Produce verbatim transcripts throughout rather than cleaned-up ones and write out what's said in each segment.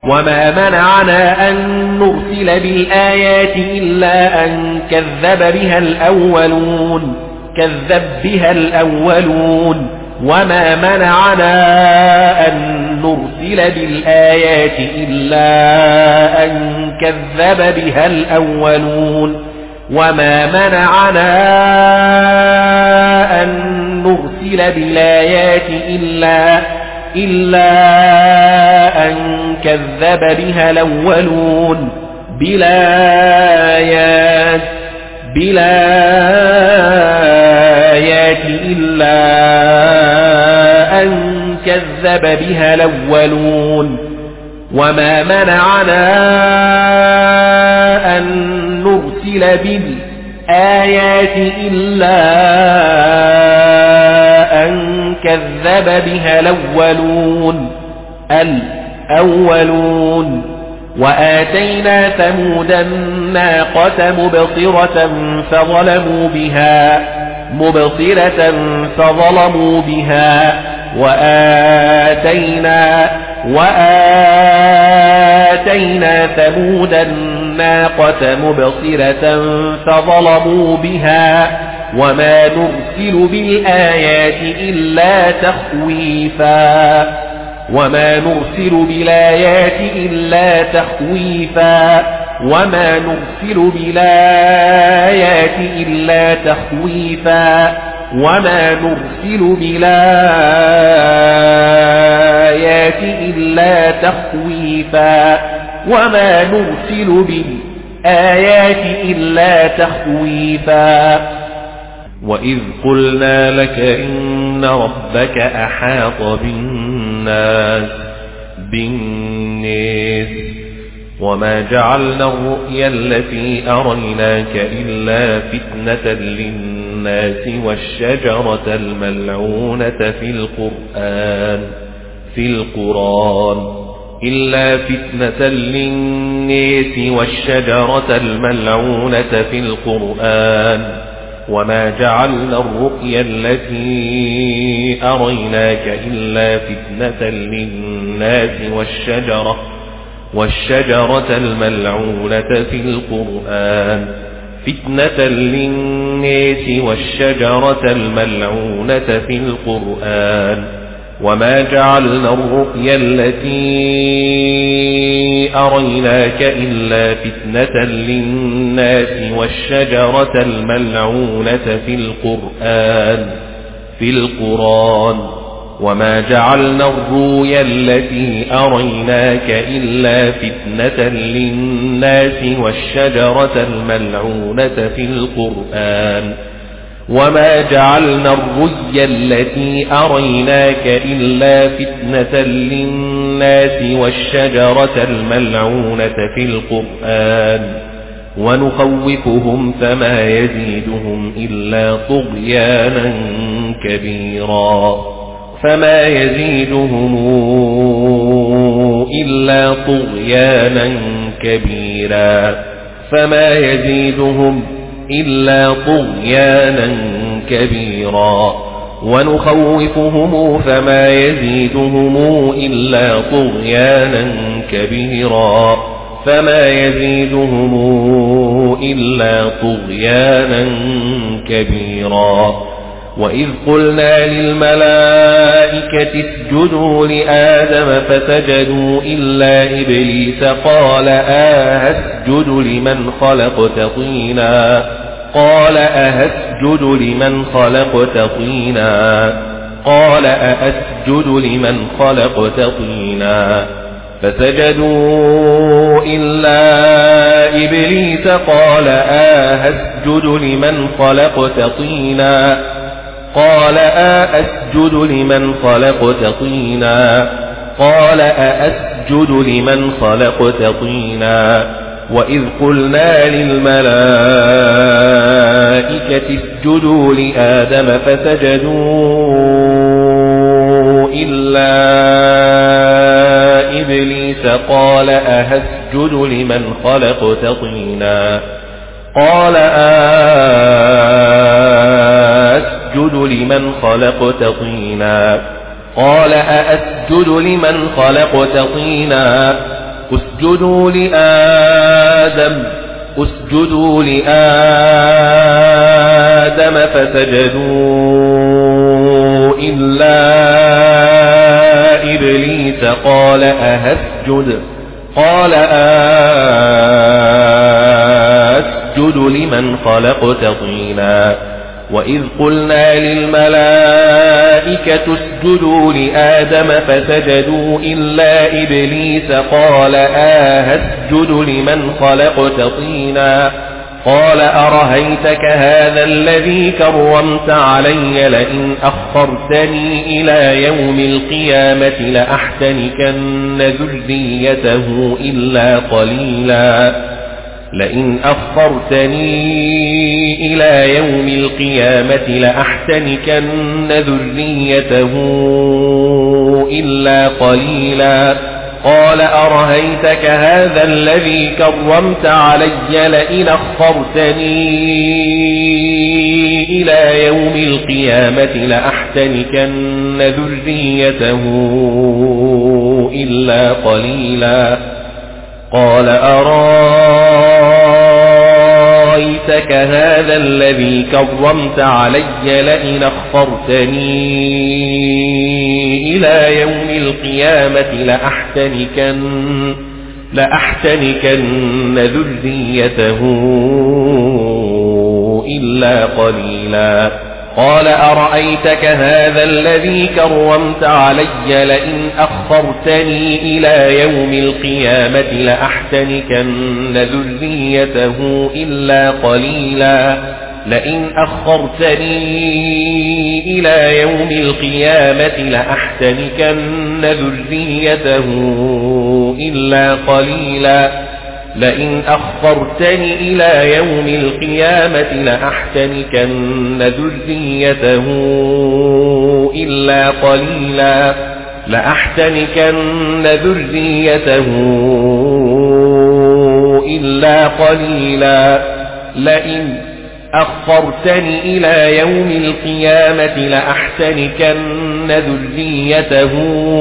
وما منعنا أن نرسل بالآيات إلا أن كذب بها الأولون كذب بها الأولون وما منعنا أن نرسل بالآيات إلا أن كذب بها الأولون وما منعنا أن نرسل بالآيات إلا إلا أن كذب بها الأولون بالآيات بالآيات إلا أن كذب بها الأولون وما منعنا أن نرسل بالآيات إلا أن كذب بها الأولون الأولون وآتينا ثمود الناقة مبصرة فظلموا بها مبصرة فظلموا بها وآتينا وآتينا ثمود الناقة مبصرة فظلموا بها وما نرسل بالآيات إلا تخويفا وما نرسل بالآيات إلا تخويفا وما نرسل بالآيات إلا تخويفا وما نرسل بالآيات إلا تخويفا وما نرسل بالآيات إلا تخويفا وإذ قلنا لك إن ربك أحاط بالناس بالناس وما جعلنا الرؤيا التي أريناك إلا فتنة للناس والشجرة الملعونة في القرآن في القرآن إلا فتنة للناس والشجرة الملعونة في القرآن وما جعلنا الرؤيا التي أريناك إلا فتنة للناس والشجرة والشجرة الملعونة في القرآن فتنة للناس والشجرة الملعونة في القرآن وما جعلنا الرؤيا التي أريناك إلا فتنة للناس والشجرة الملعونة في القرآن في القرآن وما جعلنا الرؤيا التي أريناك إلا فتنة للناس والشجرة الملعونة في القرآن وما جعلنا الرؤيا التي أريناك إلا فتنة للناس والشجرة الملعونة في القرآن ونخوفهم فما يزيدهم إلا طغيانا كبيرا فما يزيدهم إلا طغيانا كبيرا فما يزيدهم إلا طغيانا كبيرا ونخوفهم فما يزيدهم إلا طغيانا كبيرا فما يزيدهم إلا طغيانا كبيرا وإذ قلنا للملائكة اسجدوا لآدم فسجدوا إلا إبليس قال أهسجد لمن خلقت طينا قال أهسجد لمن خلقت طينا قال أأسجد لمن خلقت طينا فسجدوا إلا إبليس قال أهسجد لمن خلقت طينا قال أأسجد لمن خلقت طينا قال أأسجد لمن خلقت طينا وإذ قلنا للملائكة اسجدوا لآدم فسجدوا إلا إبليس قال أهسجد لمن خلقت طينا قال أسجد لمن خلقت طينا قال أأسجد لمن خلقت طينا اسجدوا لآدم اسجدوا لآدم فسجدوا إلا إبليس قال أهسجد قال أسجد لمن خلقت طينا وإذ قلنا للملائكة اسجدوا لآدم فسجدوا إلا إبليس قال أهسجد لمن خلقت طينا قال أرهيتك هذا الذي كرمت علي لئن أخرتني إلى يوم القيامة لأحتنكن ذريته إلا قليلا لئن أخرتني إلى يوم القيامة لأحتنكن ذريته إلا قليلا قال أرهيتك هذا الذي كرمت علي لئن أخرتني إلى يوم القيامة لأحتنكن ذريته إلا قليلا قال أرأيتك هذا الذي كرمت علي لئن أخرتني إلى يوم القيامة لأحتنكن لأحتنكن ذريته إلا قليلا قال أرأيتك هذا الذي كرمت علي لئن أخرتني إلى يوم القيامة لأحتنكن ذريته إلا قليلا لئن أخرتني إلى يوم القيامة لأحتنكن ذريته إلا قليلا لئن أخرتني إلى يوم القيامة لأحتنكن ذريته إلا قليلا لأحتنكن ذريته إلا قليلا لئن أخرتني إلى يوم القيامة لأحتنكن ذريته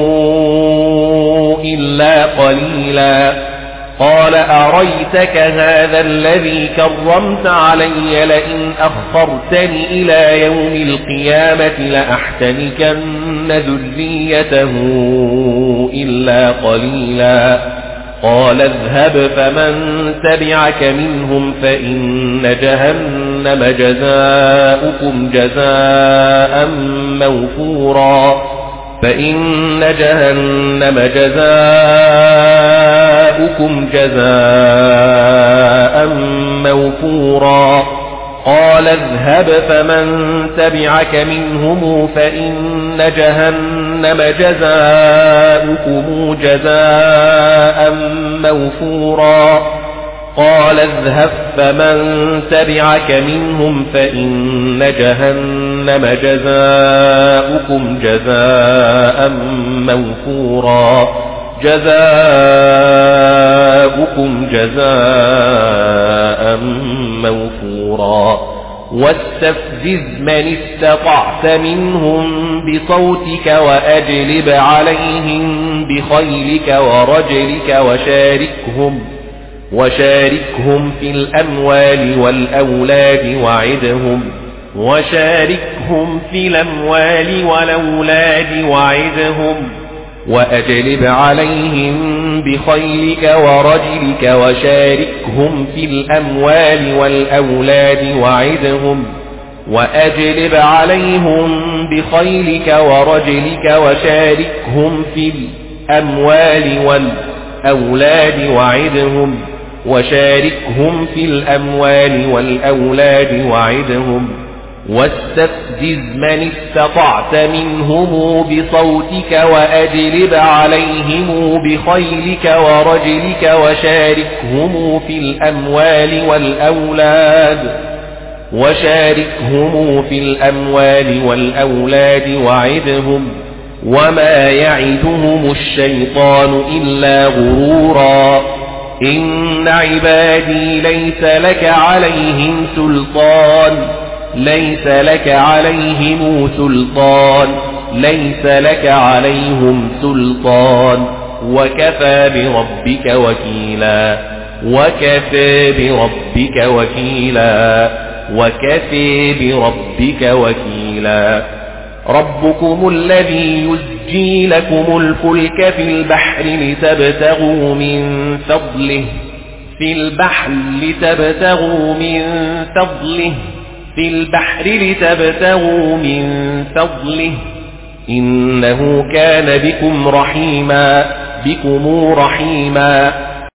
إلا قليلا قال أريتك هذا الذي كرمت علي لئن أخرتني إلى يوم القيامة لأحتنكن ذريته إلا قليلا قال اذهب فمن تبعك منهم فإن جهنم جزاؤكم جزاء موفورا فإن جهنم جزاؤكم جزاء موفورا قال اذهب فمن تبعك منهم فإن جهنم جزاؤكم جزاء موفورا قال اذهب فمن تبعك منهم فإن جهنم جزاؤكم جزاء موفورا جزاؤكم جزاء موفورا واستفزز من استطعت منهم بصوتك وأجلب عليهم بخيلك ورجلك وشاركهم وشاركهم في الأموال والأولاد وعدهم وشاركهم في الأموال والأولاد وعدهم وأجلب عليهم بخيلك ورجلك وشاركهم في الأموال والأولاد وعدهم وأجلب عليهم بخيلك ورجلك وشاركهم في الأموال والأولاد وعدهم وشاركهم في الأموال والأولاد وعدهم واستفزز من استطعت منهم بصوتك وأجلب عليهم بخيلك ورجلك وشاركهم في الأموال والأولاد وشاركهم في الأموال والأولاد وعدهم وما يعدهم الشيطان إلا غرورا إن عبادي ليس لك عليهم سلطان ليس لك عليهم سلطان ليس لك عليهم سلطان وكفى بربك وكيلا وكفى بربك وكيلا وكفى بربك وكيلا ربكم الذي يزجي لكم الفلك في البحر لتبتغوا من فضله في البحر لتبتغوا من فضله في البحر لتبتغوا من فضله إنه كان بكم رحيما بكم رحيما